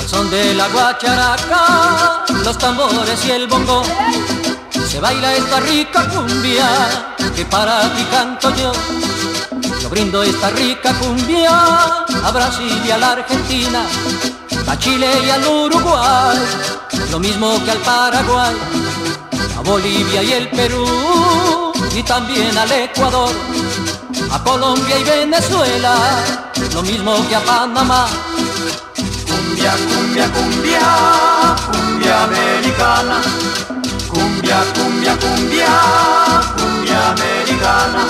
son de la guacharaca, los tambores y el bongo. Se baila esta rica cumbia que para ti canto yo. Yo brindo esta rica cumbia a Brasil y a la Argentina, a Chile y al Uruguay, lo mismo que al Paraguay, a Bolivia y el Perú, y también al Ecuador, a Colombia y Venezuela, lo mismo que a Panamá. Cumbia, cumbia, cumbia, cumbia americana. Cumbia, cumbia, cumbia, cumbia americana.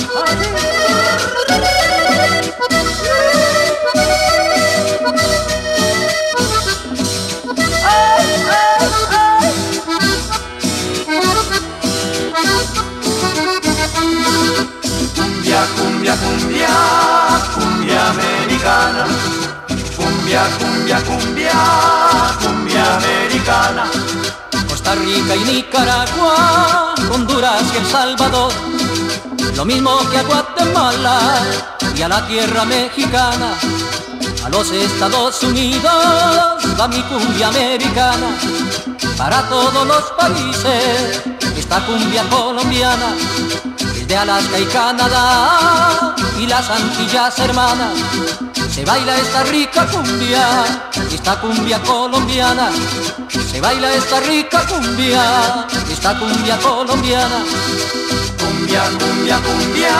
Cumbia, cumbia, cumbia, cumbia americana. Cumbia, cumbia, cumbia, cumbia americana. Costa Rica y Nicaragua, Honduras y El Salvador, lo mismo que a Guatemala y a la tierra mexicana. A los Estados Unidos va mi cumbia americana. Para todos los países esta cumbia colombiana, desde Alaska y Canadá y las Antillas hermanas. Se baila esta rica cumbia, esta cumbia colombiana. Se baila esta rica cumbia, esta cumbia colombiana. Cumbia, cumbia, cumbia,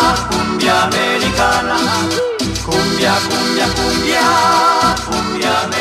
cumbia americana. Cumbia, cumbia, cumbia, cumbia americana.